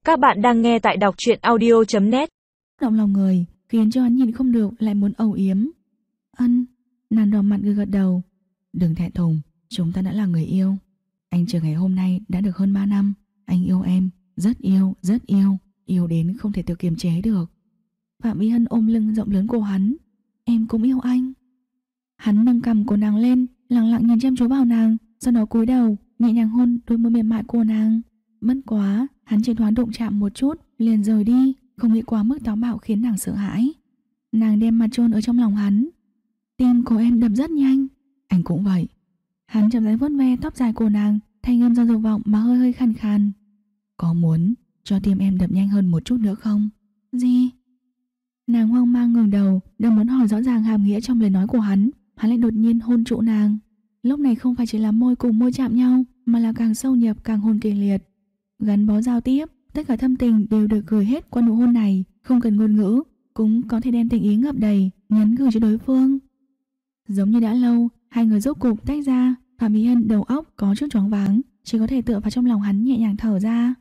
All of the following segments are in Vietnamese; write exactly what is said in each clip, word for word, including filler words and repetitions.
Các bạn đang nghe tại đọc truyện audio chấm net. Động lòng người khiến cho hắn nhìn không được lại muốn âu yếm. Ân, nàng đỏ mặt gật gật đầu. Đừng thẹn thùng, chúng ta đã là người yêu. Anh chờ ngày hôm nay đã được hơn ba năm. Anh yêu em, rất yêu, rất yêu. Yêu đến không thể tự kiềm chế được. Phạm Y Hân ôm lưng rộng lớn của hắn. Em cũng yêu anh. Hắn nâng cằm của nàng lên, lặng lặng nhìn chăm chú vào nàng, sau đó cúi đầu nhẹ nhàng hôn đôi môi mềm mại của nàng. Mất quá, hắn chỉ thoáng đụng chạm một chút liền rời đi, không nghĩ quá mức táo bạo khiến nàng sợ hãi. Nàng đem mặt chôn ở trong lòng hắn. Tim của em đập rất nhanh. Anh cũng vậy. Hắn chậm rãi vuốt ve tóc dài của nàng, thanh âm do dục vọng mà hơi hơi khàn khàn. Có muốn cho tim em đập nhanh hơn một chút nữa không? Gì? Nàng hoang mang ngẩng đầu, đang muốn hỏi rõ ràng hàm nghĩa trong lời nói của hắn, hắn lại đột nhiên hôn trụ nàng. Lúc này không phải chỉ là môi cùng môi chạm nhau, mà là càng sâu nhập càng hôn kịch liệt. Gắn bó giao tiếp, tất cả thâm tình đều được gửi hết qua nụ hôn này, không cần ngôn ngữ, cũng có thể đem tình ý ngập đầy nhắn gửi cho đối phương. Giống như đã lâu, hai người rốt cục tách ra. Phạm Y Hân đầu óc có chút choáng váng, chỉ có thể tựa vào trong lòng hắn nhẹ nhàng thở ra.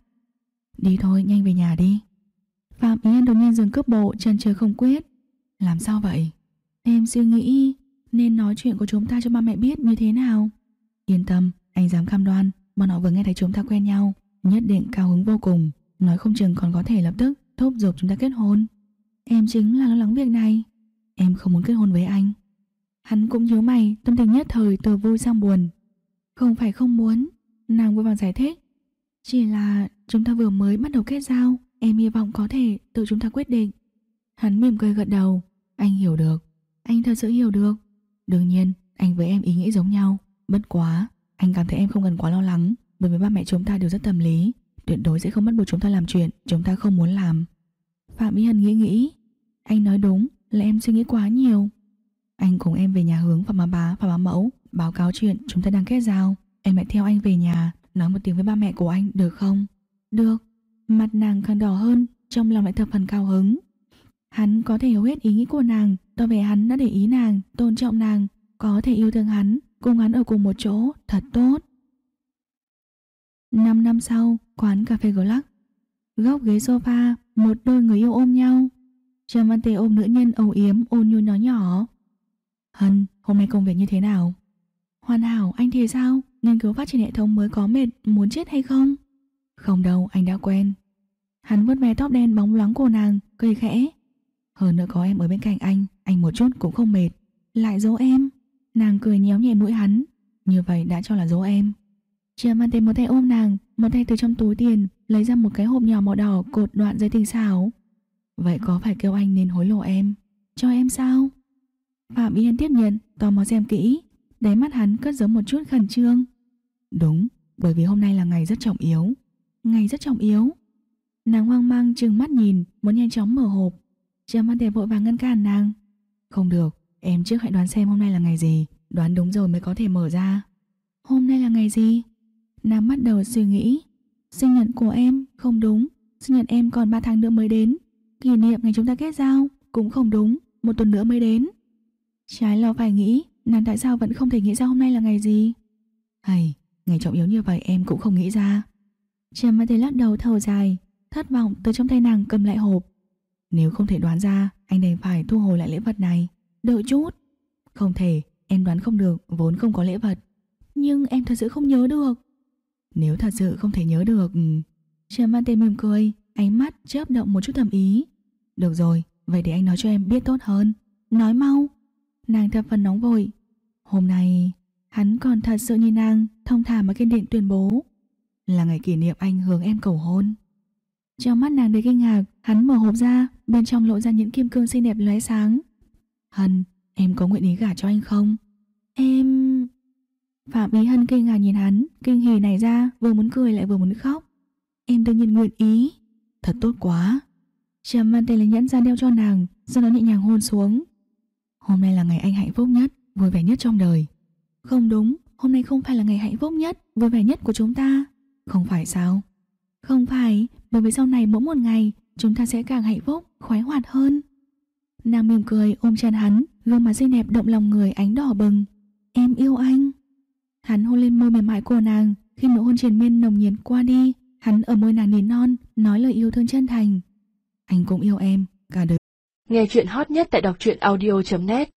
Đi thôi, nhanh về nhà đi. Phạm Y Hân đột nhiên dừng cước bộ, chần chừ không quyết. Làm sao vậy? Em suy nghĩ nên nói chuyện của chúng ta cho ba mẹ biết như thế nào. Yên tâm, anh dám cam đoan bọn họ vừa nghe thấy chúng ta quen nhau nhất định cao hứng vô cùng, nói không chừng còn có thể lập tức thúc giục chúng ta kết hôn. Em chính là lo lắng việc này. Em không muốn kết hôn với anh. Hắn cũng nhíu mày, tâm tình nhất thời từ vui sang buồn. Không phải không muốn, nàng vui vàng giải thích. Chỉ là chúng ta vừa mới bắt đầu kết giao, em hy vọng có thể tự chúng ta quyết định. Hắn mỉm cười gật đầu. Anh hiểu được. Anh thật sự hiểu được. Đương nhiên, anh với em ý nghĩ giống nhau. Bất quá, anh cảm thấy em không cần quá lo lắng, bởi vì ba mẹ chúng ta đều rất tâm lý, tuyệt đối sẽ không bắt buộc chúng ta làm chuyện chúng ta không muốn làm. Phạm Y Hân nghĩ nghĩ. Anh nói đúng, là em suy nghĩ quá nhiều. Anh cùng em về nhà Hướng và má bá và bá mẫu báo cáo chuyện chúng ta đang kết giao. Em hãy theo anh về nhà, nói một tiếng với ba mẹ của anh được không? Được. Mặt nàng càng đỏ hơn, trong lòng lại thập phần cao hứng. Hắn có thể hiểu hết ý nghĩ của nàng, tỏ vẻ hắn đã để ý nàng, tôn trọng nàng, có thể yêu thương hắn, cùng hắn ở cùng một chỗ, thật tốt. Năm năm sau, quán cà phê Glac. Góc ghế sofa, một đôi người yêu ôm nhau. Trầm Văn Tề ôm nữ nhân âu yếm, ôn nhu nói nhỏ. Hân, hôm nay công việc như thế nào? Hoàn hảo, anh thì sao? Nghiên cứu phát triển hệ thống mới có mệt, muốn chết hay không? Không đâu, anh đã quen. Hắn vuốt ve tóc đen bóng loáng của nàng, cười khẽ. Hơn nữa có em ở bên cạnh anh, anh một chút cũng không mệt. Lại dỗ em. Nàng cười nhéo nhẹ mũi hắn. Như vậy đã cho là dỗ em. Trầm Văn Tề một tay ôm nàng, một tay từ trong túi tiền lấy ra một cái hộp nhỏ màu đỏ cột đoạn dây tinh xảo. Vậy có phải kêu anh nên hối lộ em? Cho em sao? Phạm Y Hân tiếp nhận, tò mò xem kỹ. Đáy mắt hắn cất giấu một chút khẩn trương. Đúng, bởi vì hôm nay là ngày rất trọng yếu. Ngày rất trọng yếu. Nàng hoang mang trừng mắt nhìn, muốn nhanh chóng mở hộp. Trầm Văn Tề vội vàng ngăn cản nàng. Không được, em trước hãy đoán xem hôm nay là ngày gì. Đoán đúng rồi mới có thể mở ra. Hôm nay là ngày gì? Nàng bắt đầu suy nghĩ. Sinh nhật của em, không đúng. Sinh nhật em còn ba tháng nữa mới đến. Kỷ niệm ngày chúng ta kết giao, cũng không đúng. Một tuần nữa mới đến. Trái lo phải nghĩ, nàng tại sao vẫn không thể nghĩ ra hôm nay là ngày gì? Hay, ngày trọng yếu như vậy em cũng không nghĩ ra. Trầm Văn Tề lắc đầu thở dài, thất vọng từ trong tay nàng cầm lại hộp. Nếu không thể đoán ra, anh đành phải thu hồi lại lễ vật này. Đợi chút. Không thể, em đoán không được, vốn không có lễ vật. Nhưng em thật sự không nhớ được. Nếu thật sự không thể nhớ được... Trầm Văn Tề mỉm cười, ánh mắt chớp động một chút thầm ý. Được rồi, vậy để anh nói cho em biết tốt hơn. Nói mau. Nàng thập phần nóng vội. Hôm nay hắn còn thật sự như nàng thông thả mà kiên định tuyên bố là ngày kỷ niệm anh hướng em cầu hôn. Trong mắt nàng đầy kinh ngạc, hắn mở hộp ra, bên trong lộ ra những kim cương xinh đẹp lóe sáng. Hân, em có nguyện ý gả cho anh không? Em... Phạm Y Hân kinh ngạc nhìn hắn, kinh hỉ nảy ra, vừa muốn cười lại vừa muốn khóc. Em đương nhiên nguyện ý. Thật tốt quá. Trầm Văn Tề lấy nhẫn ra đeo cho nàng, sau đó nhẹ nhàng hôn xuống. Hôm nay là ngày anh hạnh phúc nhất, vui vẻ nhất trong đời. Không đúng, hôm nay không phải là ngày hạnh phúc nhất, vui vẻ nhất của chúng ta. Không phải sao? Không phải, bởi vì sau này mỗi một ngày chúng ta sẽ càng hạnh phúc, khoái hoạt hơn. Nàng mỉm cười ôm chân hắn, gương mặt xinh đẹp động lòng người ánh đỏ bừng. Em yêu anh. Hắn hôn lên môi mềm mại của nàng. Khi nụ hôn triền miên nồng nhiệt qua đi, hắn ở môi nàng nỉ non, nói lời yêu thương chân thành. Anh cũng yêu em, cả đời. Nghe chuyện hot nhất tại đọc truyện audio chấm net.